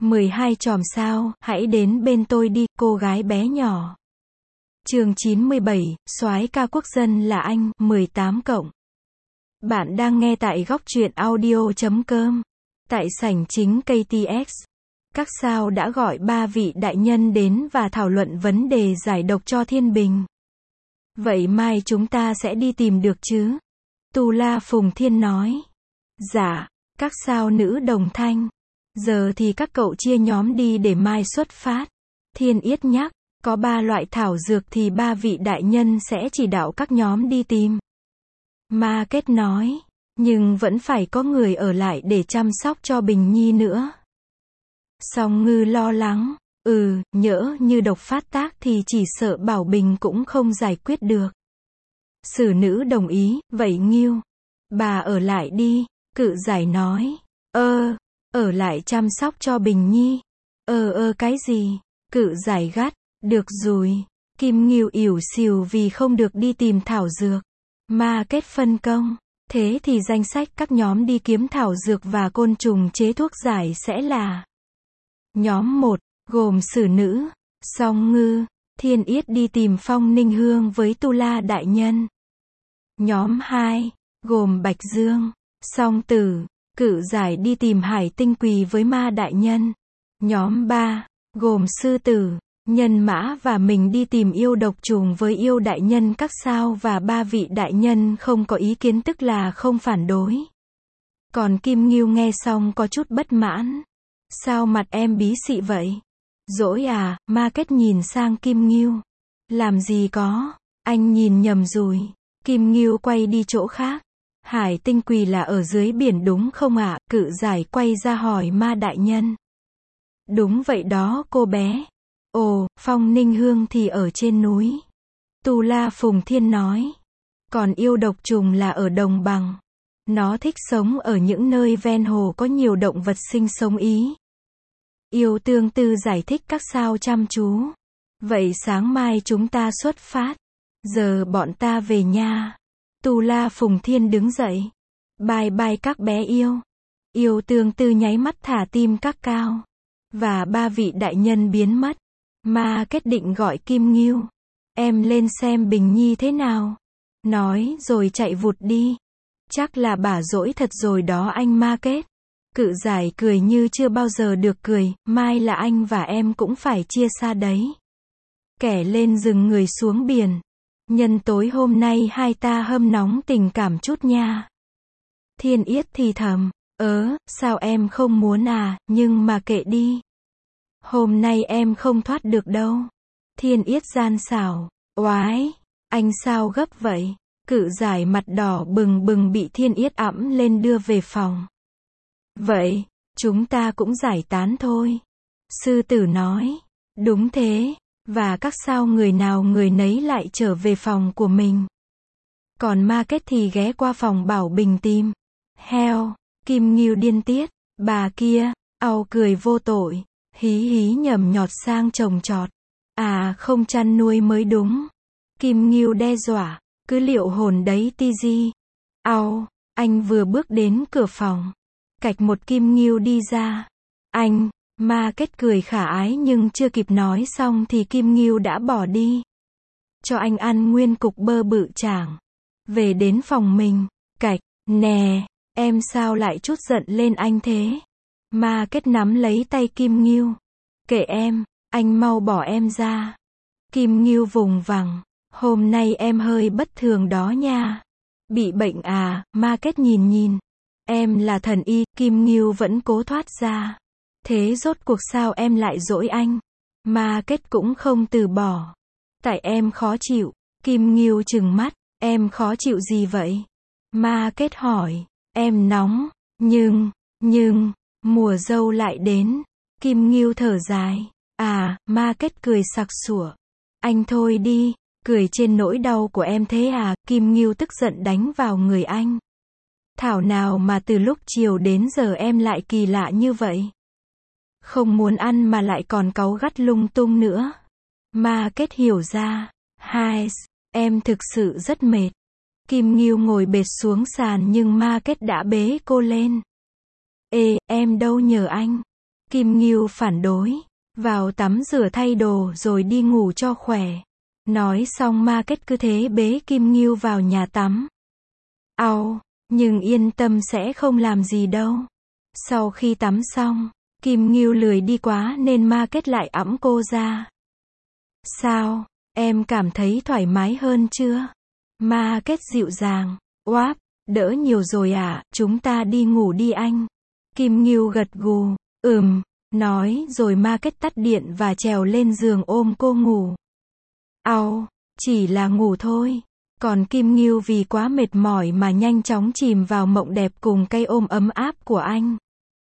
12 chòm sao, hãy đến bên tôi đi, cô gái bé nhỏ. Chương 97, soái ca quốc dân là anh, 18 cộng. Bạn đang nghe tại góc truyện audio.com. Tại sảnh chính KTX, các sao đã gọi 3 vị đại nhân đến và thảo luận vấn đề giải độc cho Thiên Bình. Vậy mai chúng ta sẽ đi tìm được chứ? Tu La Phùng Thiên nói. Dạ, các sao nữ đồng thanh. Giờ thì các cậu chia nhóm đi để mai xuất phát. Thiên Yết nhắc, có 3 loại thảo dược thì 3 vị đại nhân sẽ chỉ đạo các nhóm đi tìm. Ma Kết nói, nhưng vẫn phải có người ở lại để chăm sóc cho Bình Nhi nữa. Song Ngư lo lắng, nhỡ như độc phát tác thì chỉ sợ Bảo Bình cũng không giải quyết được. Sử nữ đồng ý, vậy Nghiêu, bà ở lại đi, Cự Giải nói. Ở lại chăm sóc cho Bình Nhi. Cái gì? Cự Giải gắt, được rồi. Kim Nghiêu ỉu xìu vì không được đi tìm thảo dược. Ma Kết phân công, thế thì danh sách các nhóm đi kiếm thảo dược và côn trùng chế thuốc giải sẽ là: nhóm 1, gồm Sử Nữ, Song Ngư, Thiên Yết đi tìm Phong Ninh Hương với Tu La đại nhân. Nhóm 2, gồm Bạch Dương, Song Tử, Cự Giải đi tìm Hải Tinh Quỳ với Ma đại nhân. Nhóm 3, gồm Sư Tử, Nhân Mã và mình đi tìm yêu độc trùng với yêu đại nhân. Các sao và 3 vị đại nhân không có ý kiến, tức là không phản đối. Còn Kim Nghiêu nghe xong có chút bất mãn. Sao mặt em bí xị vậy? Dỗi à? Ma Kết nhìn sang Kim Nghiêu. Làm gì có, anh nhìn nhầm rồi. Kim Nghiêu quay đi chỗ khác. Hải Tinh Quỳ là ở dưới biển đúng không ạ? Cự Giải quay ra hỏi Ma đại nhân. Đúng vậy đó cô bé. Ồ, Phong Ninh Hương thì ở trên núi. Tu La Phùng Thiên nói. Còn yêu độc trùng là ở đồng bằng. Nó thích sống ở những nơi ven hồ có nhiều động vật sinh sống ý. Yêu Tương Tư giải thích các sao chăm chú. Vậy sáng mai chúng ta xuất phát. Giờ bọn ta về nha. Tu La Phùng Thiên đứng dậy. Bye bye các bé yêu. Yêu Tương Tư nháy mắt thả tim các cao. Và 3 vị đại nhân biến mất. Ma Kết định gọi Kim Nghiêu. Em lên xem Bình Nhi thế nào. Nói rồi chạy vụt đi. Chắc là bả dỗi thật rồi đó anh Ma Kết. Cự Giải cười như chưa bao giờ được cười. Mai là anh và em cũng phải chia xa đấy. Kẻ lên rừng người xuống biển. Nhân tối hôm nay hai ta hâm nóng tình cảm chút nha. Thiên Yết thì thầm. Sao em không muốn à, nhưng mà kệ đi. Hôm nay em không thoát được đâu. Thiên Yết gian xảo. Oái, anh sao gấp vậy? Cự Giải mặt đỏ bừng bừng bị Thiên Yết ẵm lên đưa về phòng. Vậy, chúng ta cũng giải tán thôi. Sư Tử nói. Đúng thế. Và các sao người nào người nấy lại trở về phòng của mình. Còn Ma Kết thì ghé qua phòng Bảo Bình tìm. Heo. Kim Nghiêu điên tiết. Bà kia, cười vô tội. Hí hí nhầm nhọt sang trồng trọt. À không chăn nuôi mới đúng. Kim Nghiêu đe dọa. Cứ liệu hồn đấy ti di. Anh vừa bước đến cửa phòng. Cạch một Kim Nghiêu đi ra. Anh, Ma Kết cười khả ái nhưng chưa kịp nói xong thì Kim Nghiêu đã bỏ đi. Cho anh ăn nguyên cục bơ bự chảng. Về đến phòng mình. Cạch, nè, em sao lại chút giận lên anh thế? Ma Kết nắm lấy tay Kim Nghiêu. Kệ em, anh mau bỏ em ra. Kim Nghiêu vùng vằng. Hôm nay em hơi bất thường đó nha. Bị bệnh à? Ma Kết nhìn. Em là thần y. Kim Nghiêu vẫn cố thoát ra. Thế rốt cuộc sao em lại dỗi anh? Ma Kết cũng không từ bỏ. Tại em khó chịu. Kim Nghiêu trừng mắt. Em khó chịu gì vậy? Ma Kết hỏi. Em nóng. Nhưng, mùa dâu lại đến. Kim Nghiêu thở dài. Ma Kết cười sặc sủa. Anh thôi đi. Cười trên nỗi đau của em thế à? Kim Nghiêu tức giận đánh vào người anh. Thảo nào mà từ lúc chiều đến giờ em lại kỳ lạ như vậy. Không muốn ăn mà lại còn cáu gắt lung tung nữa. Ma Kết hiểu ra. Em thực sự rất mệt. Kim Nghiêu ngồi bệt xuống sàn nhưng Ma Kết đã bế cô lên. Em đâu nhờ anh. Kim Ngưu phản đối. Vào tắm rửa thay đồ rồi đi ngủ cho khỏe. Nói xong Ma Kết cứ thế bế Kim Ngưu vào nhà tắm. Nhưng yên tâm sẽ không làm gì đâu. Sau khi tắm xong, Kim Ngưu lười đi quá nên Ma Kết lại ẵm cô ra. Sao, em cảm thấy thoải mái hơn chưa? Ma Kết dịu dàng. Oáp, đỡ nhiều rồi à, chúng ta đi ngủ đi anh. Kim Ngưu gật gù, nói rồi Ma Kết tắt điện và trèo lên giường ôm cô ngủ. Chỉ là ngủ thôi. Còn Kim Ngưu vì quá mệt mỏi mà nhanh chóng chìm vào mộng đẹp cùng cái ôm ấm áp của anh.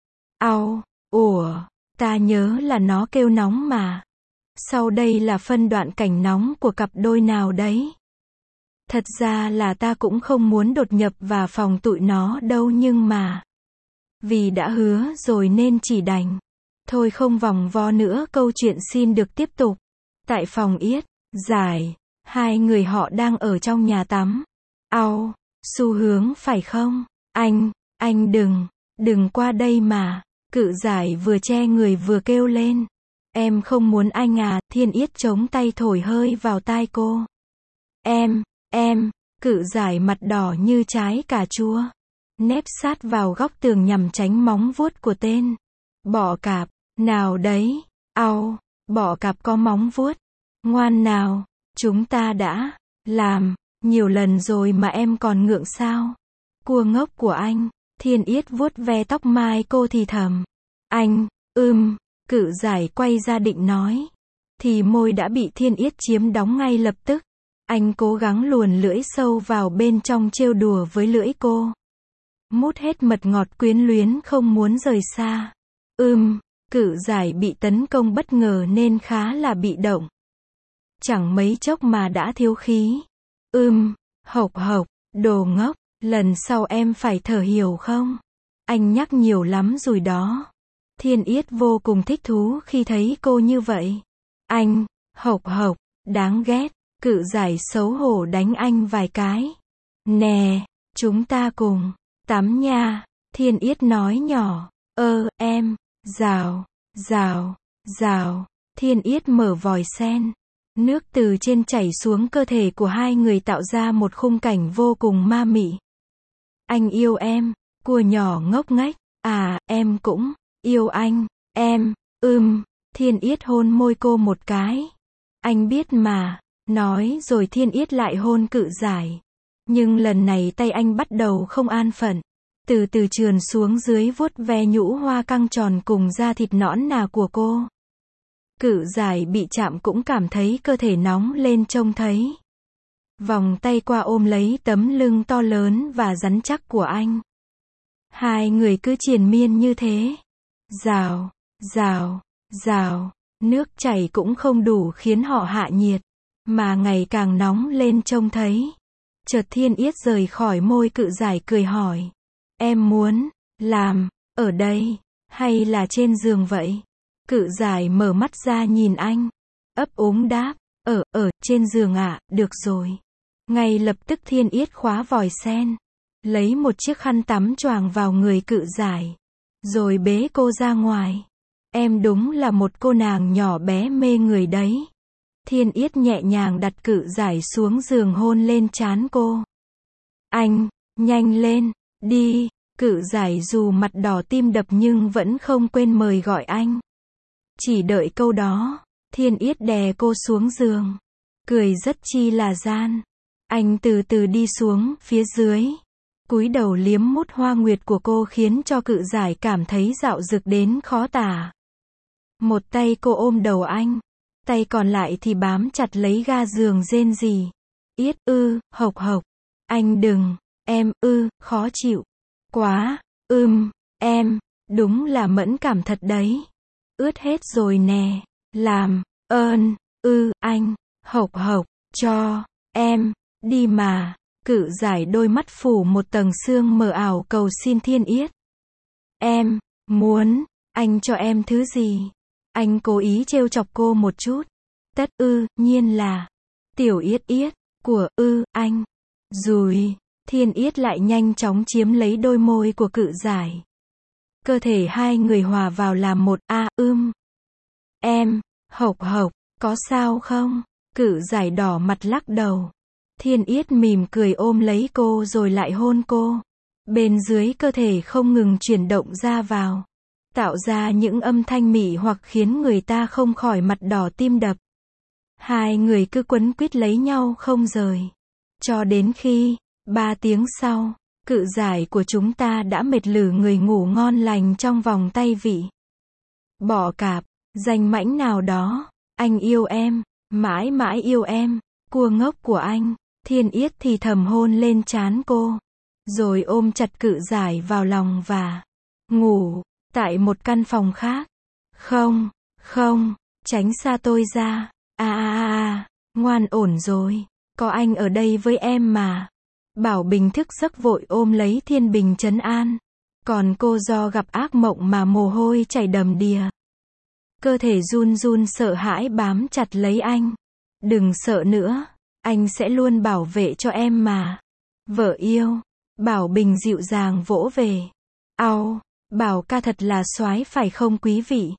Ta nhớ là nó kêu nóng mà. Sau đây là phân đoạn cảnh nóng của cặp đôi nào đấy. Thật ra là ta cũng không muốn đột nhập vào phòng tụi nó đâu nhưng mà vì đã hứa rồi nên chỉ đành. Thôi không vòng vo nữa, câu chuyện xin được tiếp tục. Tại phòng Yết, Giải, hai người họ đang ở trong nhà tắm. Xu Hướng phải không? Anh đừng qua đây mà. Cự Giải vừa che người vừa kêu lên. Em không muốn anh à, Thiên Yết chống tay thổi hơi vào tai cô. Em, Cự Giải mặt đỏ như trái cà chua. Nép sát vào góc tường nhằm tránh móng vuốt của tên bọ cạp. Nào đấy, bọ cạp có móng vuốt. Ngoan nào, chúng ta đã làm nhiều lần rồi mà em còn ngượng sao? Cua ngốc của anh. Thiên Yết vuốt ve tóc mai cô thì thầm. Cự Giải quay ra định nói. Thì môi đã bị Thiên Yết chiếm đóng ngay lập tức. Anh cố gắng luồn lưỡi sâu vào bên trong trêu đùa với lưỡi cô. Mút hết mật ngọt quyến luyến không muốn rời xa. Cự Giải bị tấn công bất ngờ nên khá là bị động. Chẳng mấy chốc mà đã thiếu khí. Hộc, đồ ngốc, lần sau em phải thở hiểu không? Anh nhắc nhiều lắm rồi đó. Thiên Yết vô cùng thích thú khi thấy cô như vậy. Hộc, đáng ghét. Cự Giải xấu hổ đánh anh vài cái. Nè, chúng ta cùng tắm nha. Thiên Yết nói nhỏ. Em, rào. Thiên Yết mở vòi sen. Nước từ trên chảy xuống cơ thể của hai người tạo ra một khung cảnh vô cùng ma mị. Anh yêu em, cua nhỏ ngốc nghếch. À, em cũng yêu anh. Em, Thiên Yết hôn môi cô một cái. Anh biết mà. Nói rồi Thiên Yết lại hôn Cự Giải. Nhưng lần này tay anh bắt đầu không an phận. Từ từ trườn xuống dưới vuốt ve nhũ hoa căng tròn cùng da thịt nõn nà của cô. Cự Giải bị chạm cũng cảm thấy cơ thể nóng lên trông thấy. Vòng tay qua ôm lấy tấm lưng to lớn và rắn chắc của anh. Hai người cứ triền miên như thế. Rào. Nước chảy cũng không đủ khiến họ hạ nhiệt. Mà ngày càng nóng lên trông thấy. Chợt Thiên Yết rời khỏi môi Cự Giải cười hỏi. Em muốn làm ở đây hay là trên giường vậy? Cự Giải mở mắt ra nhìn anh. Ấp úng đáp. Ở trên giường ạ, được rồi. Ngay lập tức Thiên Yết khóa vòi sen. Lấy một chiếc khăn tắm choàng vào người Cự Giải. Rồi bế cô ra ngoài. Em đúng là một cô nàng nhỏ bé mê người đấy. Thiên Yết nhẹ nhàng đặt Cự Giải xuống giường hôn lên trán cô. Anh, nhanh lên, đi. Cự Giải dù mặt đỏ tim đập nhưng vẫn không quên mời gọi anh. Chỉ đợi câu đó, Thiên Yết đè cô xuống giường. Cười rất chi là gian. Anh từ từ đi xuống phía dưới. Cúi đầu liếm mút hoa nguyệt của cô khiến cho Cự Giải cảm thấy dạo dực đến khó tả. Một tay cô ôm đầu anh. Tay còn lại thì bám chặt lấy ga giường rên rỉ. Yết hộc. Anh đừng, em khó chịu. Quá, em, đúng là mẫn cảm thật đấy. Ướt hết rồi nè, làm, ơn, anh, hộc, cho, em, đi mà. Cự Giải đôi mắt phủ một tầng sương mờ ảo cầu xin Thiên Yết. Em, muốn, anh cho em thứ gì? Anh cố ý trêu chọc cô một chút. Tất nhiên là, tiểu Yết của anh. Rồi, Thiên Yết lại nhanh chóng chiếm lấy đôi môi của Cự Giải. Cơ thể hai người hòa vào làm một, Em, hộc hộc, có sao không? Cự giải đỏ mặt lắc đầu. Thiên Yết mỉm cười ôm lấy cô rồi lại hôn cô. Bên dưới cơ thể không ngừng chuyển động ra vào, tạo ra những âm thanh mị hoặc khiến người ta không khỏi mặt đỏ tim đập. Hai người cứ quấn quýt lấy nhau không rời. Cho đến khi, 3 tiếng sau, cự giải của chúng ta đã mệt lử người ngủ ngon lành trong vòng tay vị. Bọ cạp, danh mãnh nào đó, anh yêu em, mãi mãi yêu em, cua ngốc của anh. Thiên Yết thì thầm hôn lên trán cô, rồi ôm chặt cự giải vào lòng và ngủ, tại một căn phòng khác. Không, không, tránh xa tôi ra, ngoan ổn rồi, có anh ở đây với em mà. Bảo Bình thức giấc vội ôm lấy Thiên Bình trấn an, còn cô do gặp ác mộng mà mồ hôi chảy đầm đìa. Cơ thể run run sợ hãi bám chặt lấy anh. Đừng sợ nữa, anh sẽ luôn bảo vệ cho em mà. Vợ yêu, Bảo Bình dịu dàng vỗ về. Bảo ca thật là soái phải không quý vị?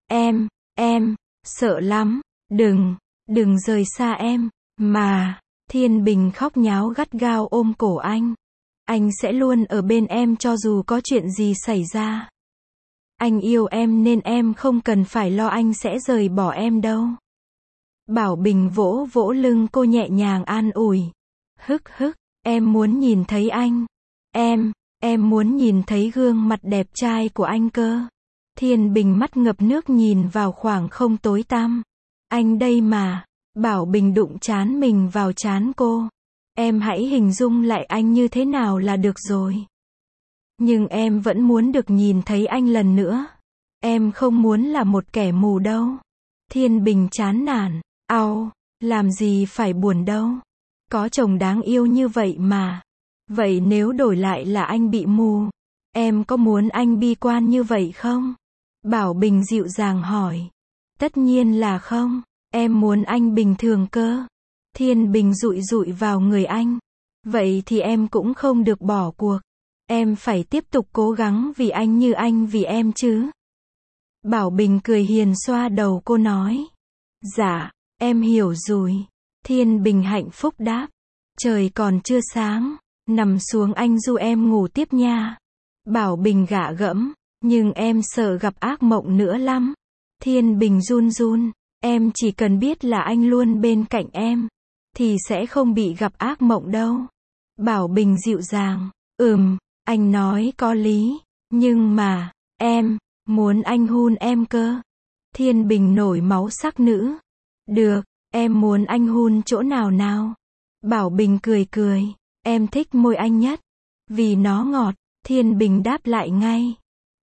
Em, sợ lắm, đừng rời xa em, mà. Thiên Bình khóc nháo gắt gao ôm cổ anh. Anh sẽ luôn ở bên em cho dù có chuyện gì xảy ra. Anh yêu em nên em không cần phải lo anh sẽ rời bỏ em đâu. Bảo Bình vỗ vỗ lưng cô nhẹ nhàng an ủi. Hức, em muốn nhìn thấy anh. Em muốn nhìn thấy gương mặt đẹp trai của anh cơ. Thiên Bình mắt ngập nước nhìn vào khoảng không tối tăm. Anh đây mà. Bảo Bình đụng trán mình vào trán cô. Em hãy hình dung lại anh như thế nào là được rồi. Nhưng em vẫn muốn được nhìn thấy anh lần nữa. Em không muốn là một kẻ mù đâu. Thiên Bình chán nản. Làm gì phải buồn đâu. Có chồng đáng yêu như vậy mà. Vậy nếu đổi lại là anh bị mù, em có muốn anh bi quan như vậy không? Bảo Bình dịu dàng hỏi. Tất nhiên là không. Em muốn anh bình thường cơ. Thiên Bình dụi dụi vào người anh. Vậy thì em cũng không được bỏ cuộc. Em phải tiếp tục cố gắng vì anh như anh vì em chứ. Bảo Bình cười hiền xoa đầu cô nói. Dạ, em hiểu rồi. Thiên Bình hạnh phúc đáp. Trời còn chưa sáng. Nằm xuống anh du em ngủ tiếp nha. Bảo Bình gạ gẫm. Nhưng em sợ gặp ác mộng nữa lắm. Thiên Bình run run. Em chỉ cần biết là anh luôn bên cạnh em, thì sẽ không bị gặp ác mộng đâu. Bảo Bình dịu dàng. Anh nói có lý. Nhưng mà, em muốn anh hôn em cơ. Thiên Bình nổi máu sắc nữ. Được, em muốn anh hôn chỗ nào nào? Bảo Bình cười cười. Em thích môi anh nhất. Vì nó ngọt. Thiên Bình đáp lại ngay.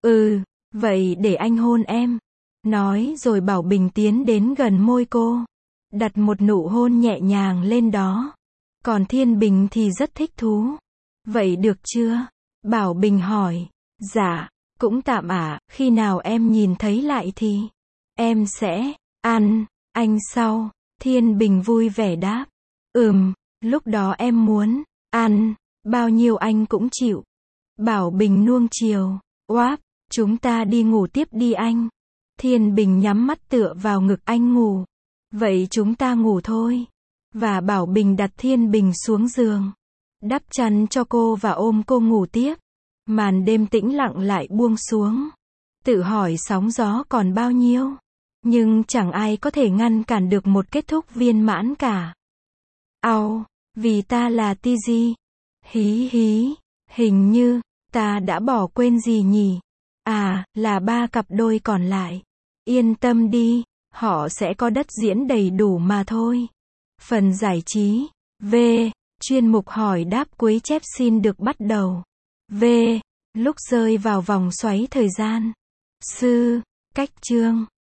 Vậy để anh hôn em. Nói rồi Bảo Bình tiến đến gần môi cô. Đặt một nụ hôn nhẹ nhàng lên đó. Còn Thiên Bình thì rất thích thú. Vậy được chưa? Bảo Bình hỏi. Dạ, cũng tạm ạ, khi nào em nhìn thấy lại thì em sẽ ăn anh sau. Thiên Bình vui vẻ đáp. Lúc đó em muốn ăn bao nhiêu anh cũng chịu. Bảo Bình nuông chiều. Chúng ta đi ngủ tiếp đi anh. Thiên Bình nhắm mắt tựa vào ngực anh ngủ. Vậy chúng ta ngủ thôi. Và Bảo Bình đặt Thiên Bình xuống giường, đắp chăn cho cô và ôm cô ngủ tiếp. Màn đêm tĩnh lặng lại buông xuống. Tự hỏi sóng gió còn bao nhiêu. Nhưng chẳng ai có thể ngăn cản được một kết thúc viên mãn cả. Vì ta là Tiji. Hí, hình như ta đã bỏ quên gì nhỉ? Là 3 cặp đôi còn lại. Yên tâm đi, họ sẽ có đất diễn đầy đủ mà thôi. Phần giải trí. Chuyên mục hỏi đáp cuối chép xin được bắt đầu. Lúc rơi vào vòng xoáy thời gian. Cách chương.